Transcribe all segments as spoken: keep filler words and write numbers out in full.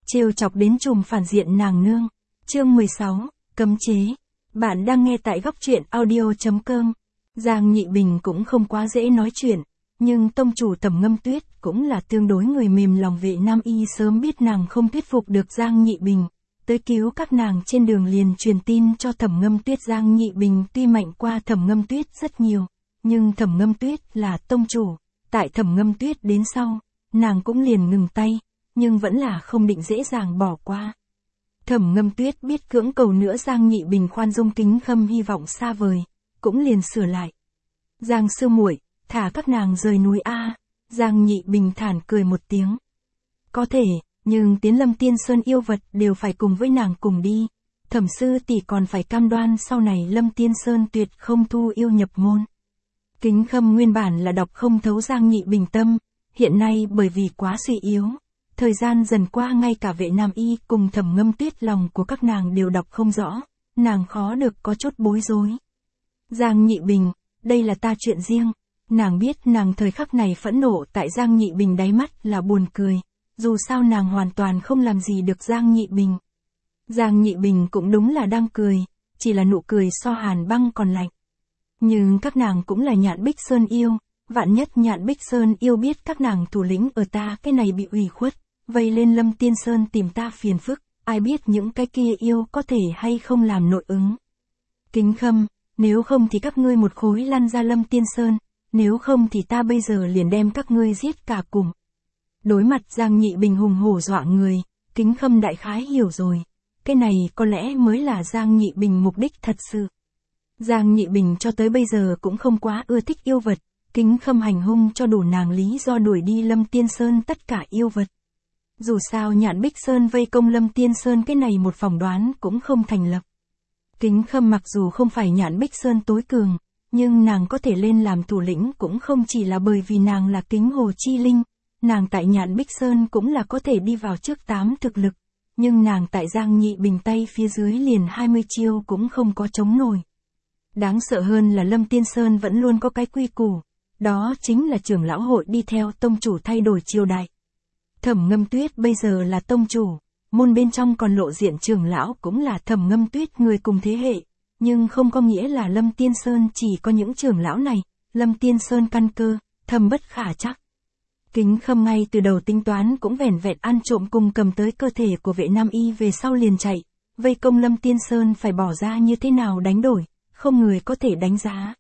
trêu chọc đến trùm phản diện nàng nương. Chương mười sáu, cấm chế. Bạn đang nghe tại góc truyện audio chấm com. Giang Nhị Bình cũng không quá dễ nói chuyện, nhưng tông chủ Thẩm Ngâm Tuyết cũng là tương đối người mềm lòng. Vệ Nam Y sớm biết nàng không thuyết phục được Giang Nhị Bình, tới cứu các nàng trên đường liền truyền tin cho Thẩm Ngâm Tuyết. Giang Nhị Bình tuy mạnh qua Thẩm Ngâm Tuyết rất nhiều, nhưng Thẩm Ngâm Tuyết là tông chủ, tại Thẩm Ngâm Tuyết đến sau, nàng cũng liền ngừng tay, nhưng vẫn là không định dễ dàng bỏ qua. Thẩm Ngâm Tuyết biết cưỡng cầu nữa Giang Nhị Bình khoan dung, Kính Khâm hy vọng xa vời, cũng liền sửa lại. Giang sư muội, thả các nàng rời núi a. Giang Nhị Bình thản cười một tiếng. Có thể, nhưng tiến Lâm Tiên Sơn yêu vật đều phải cùng với nàng cùng đi. Thẩm sư tỷ còn phải cam đoan sau này Lâm Tiên Sơn tuyệt không thu yêu nhập môn. Kính Khâm nguyên bản là đọc không thấu Giang Nhị Bình tâm, hiện nay bởi vì quá suy yếu, thời gian dần qua ngay cả Vệ Nam Y cùng Thẩm Ngâm Tuyết lòng của các nàng đều đọc không rõ, nàng khó được có chút bối rối. Giang Nhị Bình, đây là ta chuyện riêng. Nàng biết nàng thời khắc này phẫn nộ tại Giang Nhị Bình đáy mắt là buồn cười, dù sao nàng hoàn toàn không làm gì được Giang Nhị Bình. Giang Nhị Bình cũng đúng là đang cười, chỉ là nụ cười so hàn băng còn lạnh. Nhưng các nàng cũng là Nhạn Bích Sơn yêu, vạn nhất Nhạn Bích Sơn yêu biết các nàng thủ lĩnh ở ta cái này bị ủy khuất, vây lên Lâm Tiên Sơn tìm ta phiền phức, ai biết những cái kia yêu có thể hay không làm nội ứng. Kính Khâm, nếu không thì các ngươi một khối lăn ra Lâm Tiên Sơn, nếu không thì ta bây giờ liền đem các ngươi giết cả cùng. Đối mặt Giang Nhị Bình hùng hổ dọa người, Kính Khâm đại khái hiểu rồi, cái này có lẽ mới là Giang Nhị Bình mục đích thật sự. Giang Nhị Bình cho tới bây giờ cũng không quá ưa thích yêu vật, Kính Khâm hành hung cho đủ nàng lý do đuổi đi Lâm Tiên Sơn tất cả yêu vật. Dù sao Nhạn Bích Sơn vây công Lâm Tiên Sơn cái này một phỏng đoán cũng không thành lập. Kính Khâm mặc dù không phải Nhạn Bích Sơn tối cường, nhưng nàng có thể lên làm thủ lĩnh cũng không chỉ là bởi vì nàng là Kính Hồ Chi Linh, nàng tại Nhạn Bích Sơn cũng là có thể đi vào trước tám thực lực, nhưng nàng tại Giang Nhị Bình tay phía dưới liền hai mươi chiêu cũng không có chống nổi. Đáng sợ hơn là Lâm Tiên Sơn vẫn luôn có cái quy củ, đó chính là trưởng lão hội đi theo tông chủ thay đổi triều đại. Thẩm Ngâm Tuyết bây giờ là tông chủ, môn bên trong còn lộ diện trưởng lão cũng là Thẩm Ngâm Tuyết người cùng thế hệ, nhưng không có nghĩa là Lâm Tiên Sơn chỉ có những trưởng lão này, Lâm Tiên Sơn căn cơ, thâm bất khả chắc. Kính Khâm ngay từ đầu tính toán cũng vẻn vẹn ăn trộm cùng cầm tới cơ thể của Vệ Nam Y về sau liền chạy, vây công Lâm Tiên Sơn phải bỏ ra như thế nào đánh đổi, không người có thể đánh giá.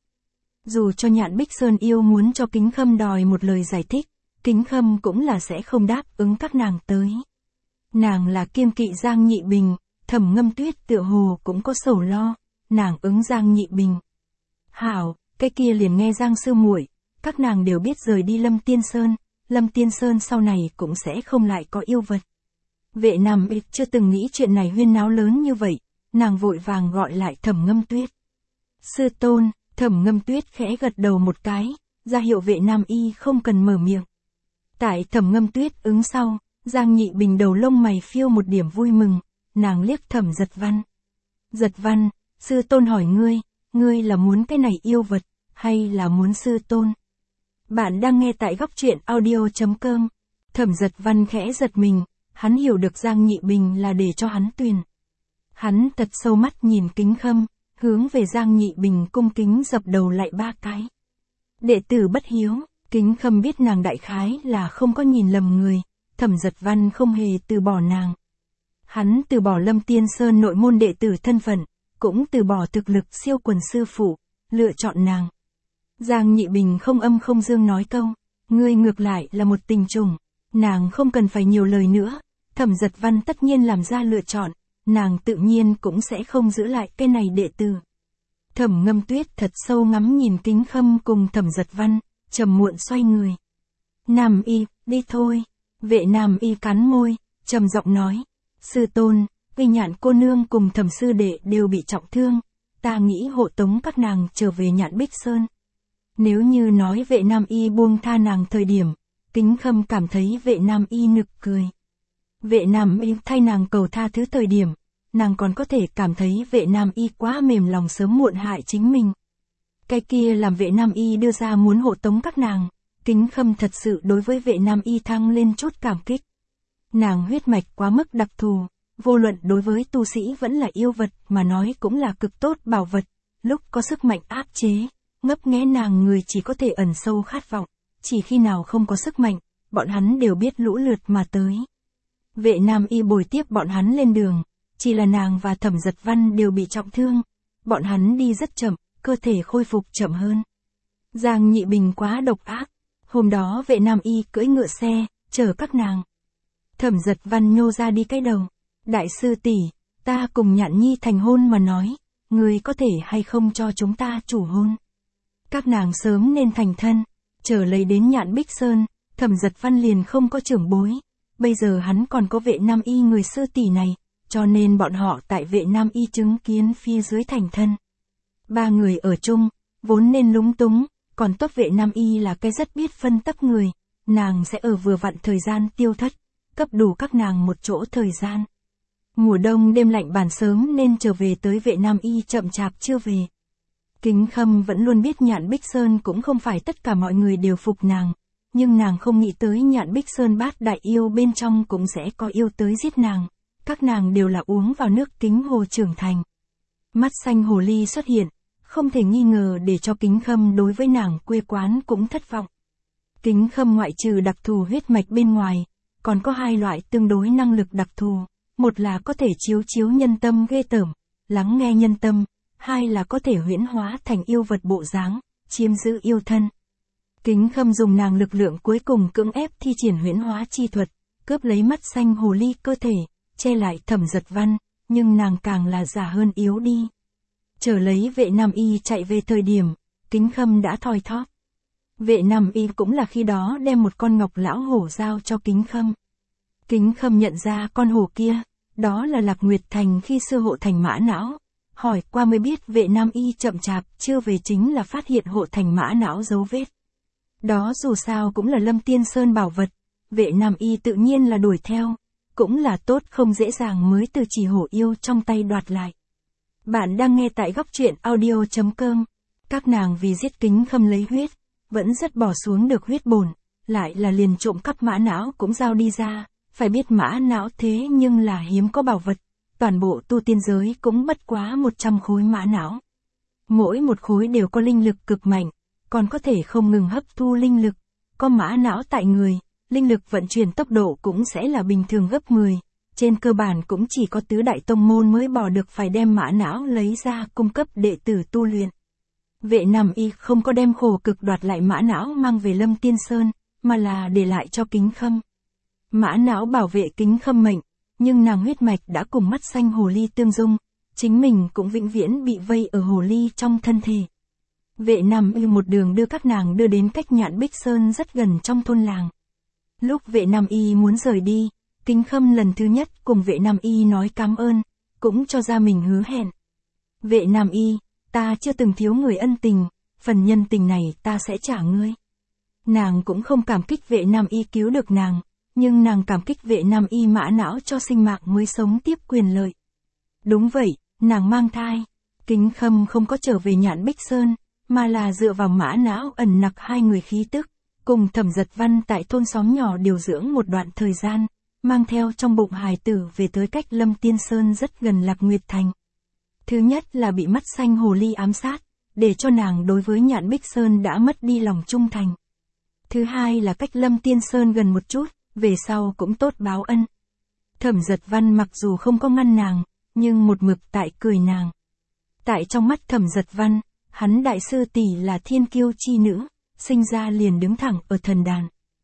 Dù cho Nhạn Bích Sơn yêu muốn cho Kính Khâm đòi một lời giải thích, Kính Khâm cũng là sẽ không đáp ứng các nàng tới. Nàng là kiêng kỵ Giang Nhị Bình, Thẩm Ngâm Tuyết tựa hồ cũng có sầu lo, nàng ứng Giang Nhị Bình. Hảo, cái kia liền nghe Giang sư muội, các nàng đều biết rời đi Lâm Tiên Sơn, Lâm Tiên Sơn sau này cũng sẽ không lại có yêu vật. Vệ Nam Y chưa từng nghĩ chuyện này huyên náo lớn như vậy, nàng vội vàng gọi lại Thẩm Ngâm Tuyết. Sư tôn, Thẩm Ngâm Tuyết khẽ gật đầu một cái, ra hiệu Vệ Nam Y không cần mở miệng. Tại Thẩm Ngâm Tuyết ứng sau, Giang Nhị Bình đầu lông mày phiêu một điểm vui mừng, nàng liếc Thẩm Giật Văn. Giật Văn, sư tôn hỏi ngươi, ngươi là muốn cái này yêu vật, hay là muốn sư tôn? Bạn đang nghe tại góc truyện audio chấm com. Thẩm Giật Văn khẽ giật mình, hắn hiểu được Giang Nhị Bình là để cho hắn tuyển. Hắn thật sâu mắt nhìn Kính Khâm, hướng về Giang Nhị Bình cung kính dập đầu lại ba cái. Đệ tử bất hiếu. Kính Khâm biết nàng đại khái là không có nhìn lầm người, Thẩm Giật Văn không hề từ bỏ nàng. Hắn từ bỏ Lâm Tiên Sơn nội môn đệ tử thân phận, cũng từ bỏ thực lực siêu quần sư phụ, lựa chọn nàng. Giang Nhị Bình không âm không dương nói câu, ngươi ngược lại là một tình trùng, nàng không cần phải nhiều lời nữa, Thẩm Giật Văn tất nhiên làm ra lựa chọn, nàng tự nhiên cũng sẽ không giữ lại cái này đệ tử. Thẩm Ngâm Tuyết thật sâu ngắm nhìn Kính Khâm cùng Thẩm Giật Văn, trầm muộn xoay người. Nam Y, đi thôi. Vệ Nam Y cắn môi, trầm giọng nói, sư tôn, vì Nhạn cô nương cùng Thẩm sư đệ đều bị trọng thương, ta nghĩ hộ tống các nàng trở về Nhạn Bích Sơn. Nếu như nói Vệ Nam Y buông tha nàng thời điểm, Kính Khâm cảm thấy Vệ Nam Y nực cười. Vệ Nam Y thay nàng cầu tha thứ thời điểm, nàng còn có thể cảm thấy Vệ Nam Y quá mềm lòng sớm muộn hại chính mình. Cái kia làm Vệ Nam Y đưa ra muốn hộ tống các nàng, Kính Khâm thật sự đối với Vệ Nam Y thăng lên chút cảm kích. Nàng huyết mạch quá mức đặc thù, vô luận đối với tu sĩ vẫn là yêu vật mà nói cũng là cực tốt bảo vật, lúc có sức mạnh áp chế, ngấp nghé nàng người chỉ có thể ẩn sâu khát vọng, chỉ khi nào không có sức mạnh, bọn hắn đều biết lũ lượt mà tới. Vệ Nam Y bồi tiếp bọn hắn lên đường, chỉ là nàng và Thẩm Giật Văn đều bị trọng thương, bọn hắn đi rất chậm, cơ thể khôi phục chậm hơn. Giang Nhị Bình quá độc ác, hôm đó Vệ Nam Y cưỡi ngựa xe, chở các nàng. Thẩm Giật Văn nhô ra đi cái đầu, đại sư tỷ, ta cùng Nhạn Nhi thành hôn mà nói, người có thể hay không cho chúng ta chủ hôn. Các nàng sớm nên thành thân, trở lấy đến Nhạn Bích Sơn, Thẩm Giật Văn liền không có trưởng bối, bây giờ hắn còn có Vệ Nam Y người sư tỷ này, cho nên bọn họ tại Vệ Nam Y chứng kiến phía dưới thành thân. Ba người ở chung, vốn nên lúng túng, còn tốt Vệ Nam Y là cái rất biết phân tấp người, nàng sẽ ở vừa vặn thời gian tiêu thất, cấp đủ các nàng một chỗ thời gian. Mùa đông đêm lạnh bản sớm nên trở về tới Vệ Nam Y chậm chạp chưa về. Kính Khâm vẫn luôn biết Nhạn Bích Sơn cũng không phải tất cả mọi người đều phục nàng, nhưng nàng không nghĩ tới Nhạn Bích Sơn bát đại yêu bên trong cũng sẽ có yêu tới giết nàng, các nàng đều là uống vào nước Kính Hồ trưởng thành. Mắt xanh hồ ly xuất hiện, không thể nghi ngờ để cho Kính Khâm đối với nàng quê quán cũng thất vọng. Kính Khâm ngoại trừ đặc thù huyết mạch bên ngoài, còn có hai loại tương đối năng lực đặc thù, một là có thể chiếu chiếu nhân tâm ghê tởm, lắng nghe nhân tâm, hai là có thể huyễn hóa thành yêu vật bộ dáng, chiếm giữ yêu thân. Kính Khâm dùng nàng lực lượng cuối cùng cưỡng ép thi triển huyễn hóa chi thuật, cướp lấy mắt xanh hồ ly cơ thể, che lại Thẩm Giật Văn, nhưng nàng càng là già hơn yếu đi. Trở lấy Vệ Nam Y chạy về thời điểm, Kính Khâm đã thoi thóp. Vệ Nam Y cũng là khi đó đem một con ngọc lão hổ giao cho Kính Khâm. Kính Khâm nhận ra con hổ kia, đó là Lạc Nguyệt Thành khi xưa hộ thành mã não. Hỏi qua mới biết Vệ Nam Y chậm chạp chưa về chính là phát hiện hộ thành mã não dấu vết. Đó dù sao cũng là Lâm Tiên Sơn bảo vật, Vệ Nam Y tự nhiên là đuổi theo, cũng là tốt không dễ dàng mới từ chỉ hổ yêu trong tay đoạt lại. Bạn đang nghe tại góc truyện audio chấm com. Các nàng vì giết Kính Khâm lấy huyết, vẫn rất bỏ xuống được huyết bổn, lại là liền trộm cắp mã não cũng giao đi ra, phải biết mã não thế nhưng là hiếm có bảo vật, toàn bộ tu tiên giới cũng bất quá một trăm khối mã não. Mỗi một khối đều có linh lực cực mạnh, còn có thể không ngừng hấp thu linh lực, có mã não tại người, linh lực vận chuyển tốc độ cũng sẽ là bình thường gấp mười, trên cơ bản cũng chỉ có tứ đại tông môn mới bỏ được phải đem mã não lấy ra cung cấp đệ tử tu luyện. Vệ Nam Y không có đem khổ cực đoạt lại mã não mang về Lâm Tiên Sơn, mà là để lại cho Kính Khâm. Mã não bảo vệ Kính Khâm mệnh, nhưng nàng huyết mạch đã cùng mắt xanh hồ ly tương dung, chính mình cũng vĩnh viễn bị vây ở hồ ly trong thân thể. Vệ Nam Y một đường đưa các nàng đưa đến cách Nhạn Bích Sơn rất gần trong thôn làng. Lúc Vệ Nam Y muốn rời đi, Kính Khâm lần thứ nhất cùng Vệ Nam Y nói cảm ơn, cũng cho ra mình hứa hẹn. Vệ Nam Y, ta chưa từng thiếu người ân tình, phần nhân tình này ta sẽ trả ngươi. Nàng cũng không cảm kích Vệ Nam Y cứu được nàng, nhưng nàng cảm kích Vệ Nam Y mã não cho sinh mạng mới sống tiếp quyền lợi. Đúng vậy, nàng mang thai. Kính Khâm không có trở về Nhạn Bích Sơn, mà là dựa vào mã não ẩn nặc hai người khí tức, cùng Thẩm Giật Văn tại thôn xóm nhỏ điều dưỡng một đoạn thời gian, mang theo trong bụng hài tử về tới cách Lâm Tiên Sơn rất gần Lạc Nguyệt Thành. Thứ nhất là bị mắt xanh hồ ly ám sát, để cho nàng đối với Nhạn Bích Sơn đã mất đi lòng trung thành. Thứ hai là cách Lâm Tiên Sơn gần một chút, về sau cũng tốt báo ân. Thẩm Giật Văn mặc dù không có ngăn nàng, nhưng một mực tại cười nàng. Tại trong mắt Thẩm Giật Văn, hắn đại sư tỷ là thiên kiêu chi nữ, sinh ra liền đứng thẳng ở thần đàn.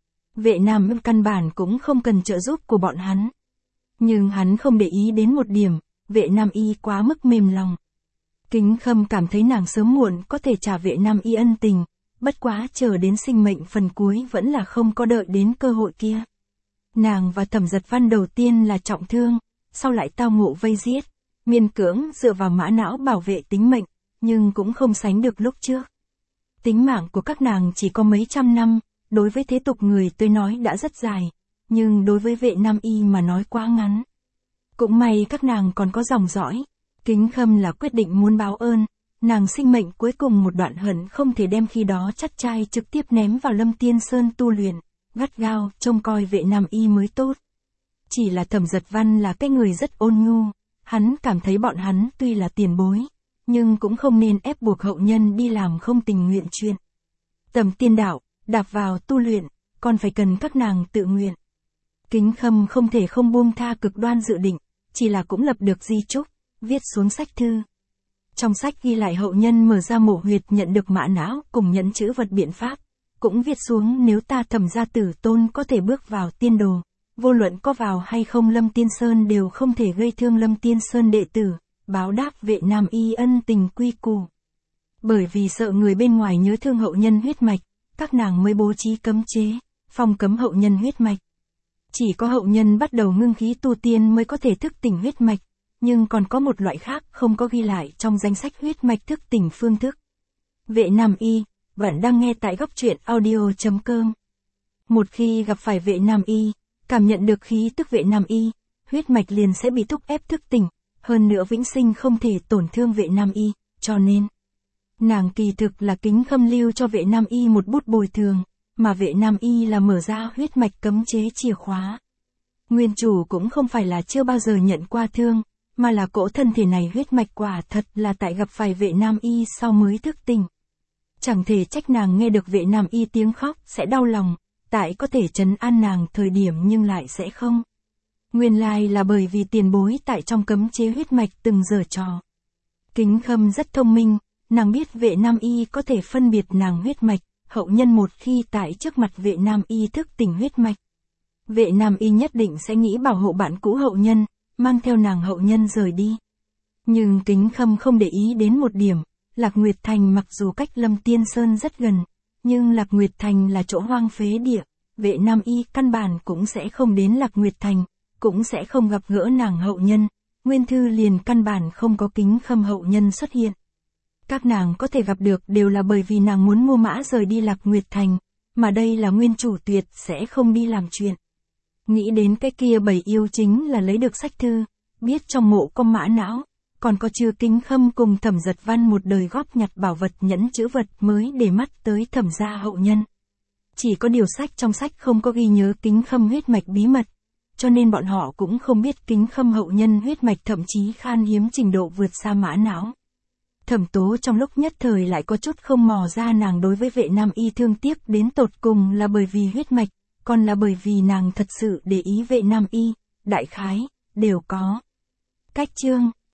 Vệ Nam Y căn bản cũng không cần trợ giúp của bọn hắn. Nhưng hắn không để ý đến một điểm, Vệ Nam Y quá mức mềm lòng. Kính Khâm cảm thấy nàng sớm muộn có thể trả Vệ Nam Y ân tình, bất quá chờ đến sinh mệnh phần cuối vẫn là không có đợi đến cơ hội kia. Nàng và Thẩm Giật Văn đầu tiên là trọng thương, sau lại tao ngộ vây giết, miên cưỡng dựa vào mã não bảo vệ tính mệnh, nhưng cũng không sánh được lúc trước. Tính mạng của các nàng chỉ có mấy trăm năm, đối với thế tục người tôi nói đã rất dài, nhưng đối với Vệ Nam Y mà nói quá ngắn. Cũng may các nàng còn có dòng dõi. Kính Khâm là quyết định muốn báo ơn, nàng sinh mệnh cuối cùng một đoạn hận không thể đem khi đó chắt trai trực tiếp ném vào Lâm Tiên Sơn tu luyện, gắt gao trông coi Vệ Nam Y mới tốt. Chỉ là Thẩm Giật Văn là cái người rất ôn nhu, hắn cảm thấy bọn hắn tuy là tiền bối, nhưng cũng không nên ép buộc hậu nhân đi làm không tình nguyện chuyện. Tầm tiên đạo, đạp vào tu luyện, còn phải cần các nàng tự nguyện. Kính Khâm không thể không buông tha cực đoan dự định, chỉ là cũng lập được di chúc, viết xuống sách thư. Trong sách ghi lại hậu nhân mở ra mộ huyệt nhận được mã não cùng nhẫn chữ vật biện pháp, cũng viết xuống nếu ta Thẩm gia tử tôn có thể bước vào tiên đồ, vô luận có vào hay không Lâm Tiên Sơn đều không thể gây thương Lâm Tiên Sơn đệ tử, báo đáp Vệ Nam Y ân tình quy củ. Bởi vì sợ người bên ngoài nhớ thương hậu nhân huyết mạch, các nàng mới bố trí cấm chế, phong cấm hậu nhân huyết mạch. Chỉ có hậu nhân bắt đầu ngưng khí tu tiên mới có thể thức tỉnh huyết mạch, nhưng còn có một loại khác không có ghi lại trong danh sách huyết mạch thức tỉnh phương thức. Vệ Nam Y, bạn đang nghe tại góc truyện audio chấm com. Một khi gặp phải Vệ Nam Y, cảm nhận được khí tức Vệ Nam Y, huyết mạch liền sẽ bị thúc ép thức tỉnh, hơn nữa vĩnh sinh không thể tổn thương Vệ Nam Y, cho nên nàng kỳ thực là Kính Khâm lưu cho Vệ Nam Y một bút bồi thường, mà Vệ Nam Y là mở ra huyết mạch cấm chế chìa khóa. Nguyên chủ cũng không phải là chưa bao giờ nhận qua thương, mà là cỗ thân thể này huyết mạch quả thật là tại gặp phải Vệ Nam Y sau mới thức tỉnh. Chẳng thể trách nàng nghe được Vệ Nam Y tiếng khóc sẽ đau lòng, tại có thể trấn an nàng thời điểm nhưng lại sẽ không. Nguyên lai là bởi vì tiền bối tại trong cấm chế huyết mạch từng giở trò. Kính Khâm rất thông minh, nàng biết Vệ Nam Y có thể phân biệt nàng huyết mạch, hậu nhân một khi tại trước mặt Vệ Nam Y thức tỉnh huyết mạch. Vệ Nam Y nhất định sẽ nghĩ bảo hộ bạn cũ hậu nhân, mang theo nàng hậu nhân rời đi. Nhưng Kính Khâm không để ý đến một điểm, Lạc Nguyệt Thành mặc dù cách Lâm Tiên Sơn rất gần, nhưng Lạc Nguyệt Thành là chỗ hoang phế địa, Vệ Nam Y căn bản cũng sẽ không đến Lạc Nguyệt Thành, cũng sẽ không gặp gỡ nàng hậu nhân, Nguyên Thư liền căn bản không có Kính Khâm hậu nhân xuất hiện. Các nàng có thể gặp được đều là bởi vì nàng muốn mua mã rời đi Lạc Nguyệt Thành, mà đây là nguyên chủ tuyệt sẽ không đi làm chuyện. Nghĩ đến cái kia bầy yêu chính là lấy được sách thư, biết trong mộ có mã não, còn có chưa Kính Khâm cùng Thẩm Giật Văn một đời góp nhặt bảo vật nhẫn chữ vật mới để mắt tới Thẩm gia hậu nhân. Chỉ có điều sách trong sách không có ghi nhớ Kính Khâm huyết mạch bí mật, cho nên bọn họ cũng không biết Kính Khâm hậu nhân huyết mạch thậm chí khan hiếm trình độ vượt xa mã não. Thẩm Tố trong lúc nhất thời lại có chút không mò ra nàng đối với Vệ Nam Y thương tiếc đến tột cùng là bởi vì huyết mạch, còn là bởi vì nàng thật sự để ý Vệ Nam Y, đại khái, đều có. Cách chương